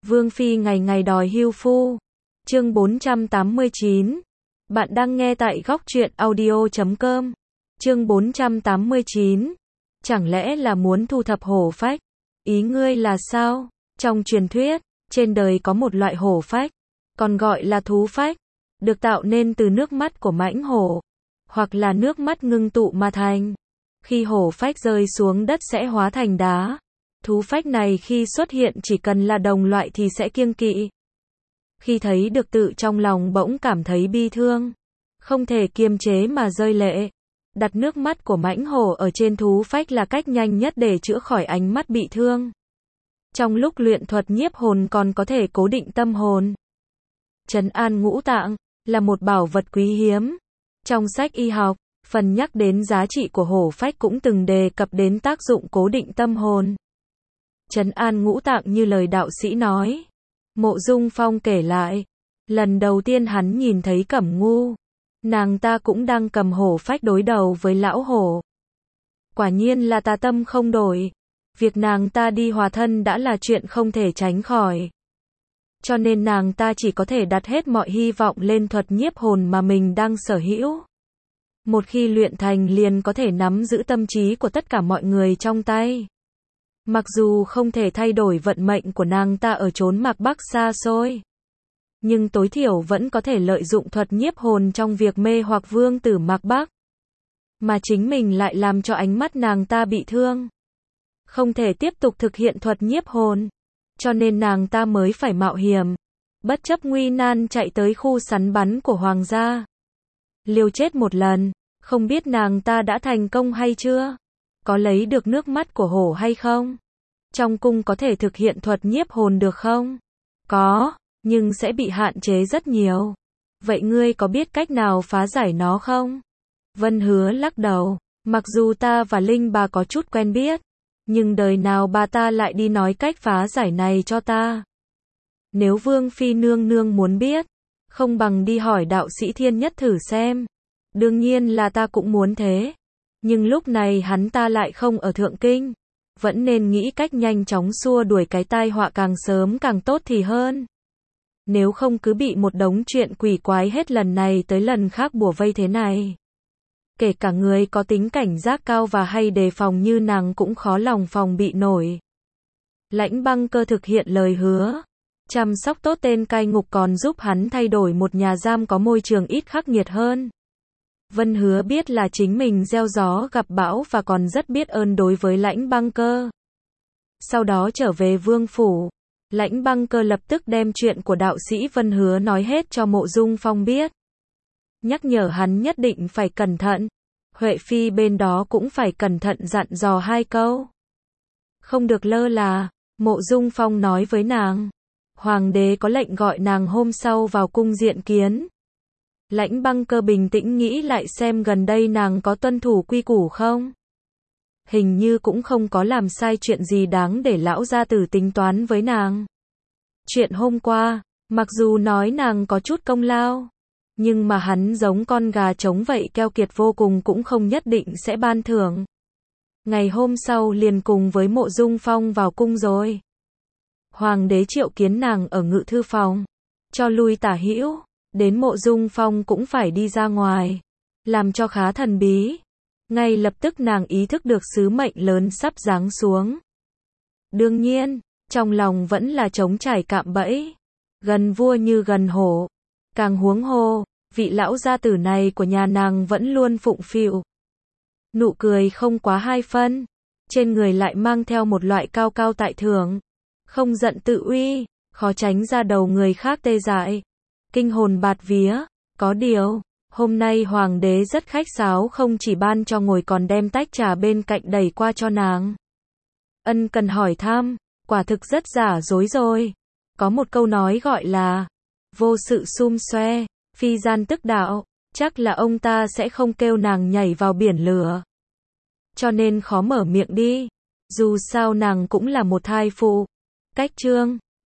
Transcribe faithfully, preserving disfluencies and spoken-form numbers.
Vương Phi ngày ngày đòi hưu phu. Chương bốn trăm tám mươi chín. Bạn đang nghe tại góc truyện audio chấm com. Chương bốn trăm tám mươi chín. Chẳng lẽ là muốn thu thập hổ phách? Ý ngươi là sao? Trong truyền thuyết, trên đời có một loại hổ phách, còn gọi là thú phách, được tạo nên từ nước mắt của mãnh hổ, hoặc là nước mắt ngưng tụ mà thành. Khi hổ phách rơi xuống đất sẽ hóa thành đá. Thú phách này khi xuất hiện chỉ cần là đồng loại thì sẽ kiêng kỵ. Khi thấy được tự trong lòng bỗng cảm thấy bi thương, không thể kiềm chế mà rơi lệ. Đặt nước mắt của mãnh hổ ở trên thú phách là cách nhanh nhất để chữa khỏi ánh mắt bị thương. Trong lúc luyện thuật nhiếp hồn còn có thể cố định tâm hồn. Trấn an ngũ tạng là một bảo vật quý hiếm. Trong sách y học, phần nhắc đến giá trị của hổ phách cũng từng đề cập đến tác dụng cố định tâm hồn. Trấn an ngũ tạng như lời đạo sĩ nói. Mộ Dung Phong kể lại, lần đầu tiên hắn nhìn thấy Cẩm Ngu, nàng ta cũng đang cầm hổ phách đối đầu với lão hổ. Quả nhiên là tà tâm không đổi. Việc nàng ta đi hòa thân đã là chuyện không thể tránh khỏi. Cho nên nàng ta chỉ có thể đặt hết mọi hy vọng lên thuật nhiếp hồn mà mình đang sở hữu. Một khi luyện thành liền có thể nắm giữ tâm trí của tất cả mọi người trong tay. Mặc dù không thể thay đổi vận mệnh của nàng ta ở chốn Mạc Bắc xa xôi, nhưng tối thiểu vẫn có thể lợi dụng thuật nhiếp hồn trong việc mê hoặc vương tử Mạc Bắc. Mà chính mình lại làm cho ánh mắt nàng ta bị thương. Không thể tiếp tục thực hiện thuật nhiếp hồn. Cho nên nàng ta mới phải mạo hiểm, bất chấp nguy nan chạy tới khu sắn bắn của hoàng gia. Liều chết một lần, không biết nàng ta đã thành công hay chưa? Có lấy được nước mắt của hổ hay không? Trong cung có thể thực hiện thuật nhiếp hồn được không? Có, nhưng sẽ bị hạn chế rất nhiều. Vậy ngươi có biết cách nào phá giải nó không? Vân Hứa lắc đầu, mặc dù ta và Linh bà có chút quen biết, nhưng đời nào bà ta lại đi nói cách phá giải này cho ta. Nếu Vương Phi nương nương muốn biết, không bằng đi hỏi đạo sĩ Thiên Nhất thử xem. Đương nhiên là ta cũng muốn thế. Nhưng lúc này hắn ta lại không ở Thượng Kinh. Vẫn nên nghĩ cách nhanh chóng xua đuổi cái tai họa càng sớm càng tốt thì hơn. Nếu không cứ bị một đống chuyện quỷ quái hết lần này tới lần khác bủa vây thế này. Kể cả người có tính cảnh giác cao và hay đề phòng như nàng cũng khó lòng phòng bị nổi. Lãnh Băng Cơ thực hiện lời hứa. Chăm sóc tốt tên cai ngục còn giúp hắn thay đổi một nhà giam có môi trường ít khắc nghiệt hơn. Vân Hứa biết là chính mình gieo gió gặp bão và còn rất biết ơn đối với Lãnh Băng Cơ. Sau đó trở về vương phủ, Lãnh Băng Cơ lập tức đem chuyện của đạo sĩ Vân Hứa nói hết cho Mộ Dung Phong biết. Nhắc nhở hắn nhất định phải cẩn thận. Huệ Phi bên đó cũng phải cẩn thận dặn dò hai câu. Không được lơ là, Mộ Dung Phong nói với nàng. Hoàng đế có lệnh gọi nàng hôm sau vào cung diện kiến. Lãnh Băng Cơ bình tĩnh nghĩ lại xem gần đây nàng có tuân thủ quy củ không. Hình như cũng không có làm sai chuyện gì đáng để lão gia tử tính toán với nàng. Chuyện hôm qua, mặc dù nói nàng có chút công lao, nhưng mà hắn giống con gà trống vậy keo kiệt vô cùng cũng không nhất định sẽ ban thưởng. Ngày hôm sau liền cùng với Mộ Dung Phong vào cung rồi. Hoàng đế triệu kiến nàng ở ngự thư phòng, cho lui tả hữu, đến Mộ Dung Phong cũng phải đi ra ngoài, làm cho khá thần bí. Ngay lập tức nàng ý thức được sứ mệnh lớn sắp giáng xuống. Đương nhiên, trong lòng vẫn là trống trải cạm bẫy, gần vua như gần hổ. Càng huống hồ, vị lão gia tử này của nhà nàng vẫn luôn phụng phịu. Nụ cười không quá hai phân, trên người lại mang theo một loại cao cao tại thượng, không giận tự uy, khó tránh ra đầu người khác tê dại, kinh hồn bạt vía. Có điều, hôm nay hoàng đế rất khách sáo, không chỉ ban cho ngồi còn đem tách trà bên cạnh đẩy qua cho nàng. Ân cần hỏi thăm, quả thực rất giả dối rồi. Có một câu nói gọi là vô sự xum xoe, phi gian tức đạo, chắc là ông ta sẽ không kêu nàng nhảy vào biển lửa. Cho nên khó mở miệng đi, dù sao nàng cũng là một thai phụ. Cách chương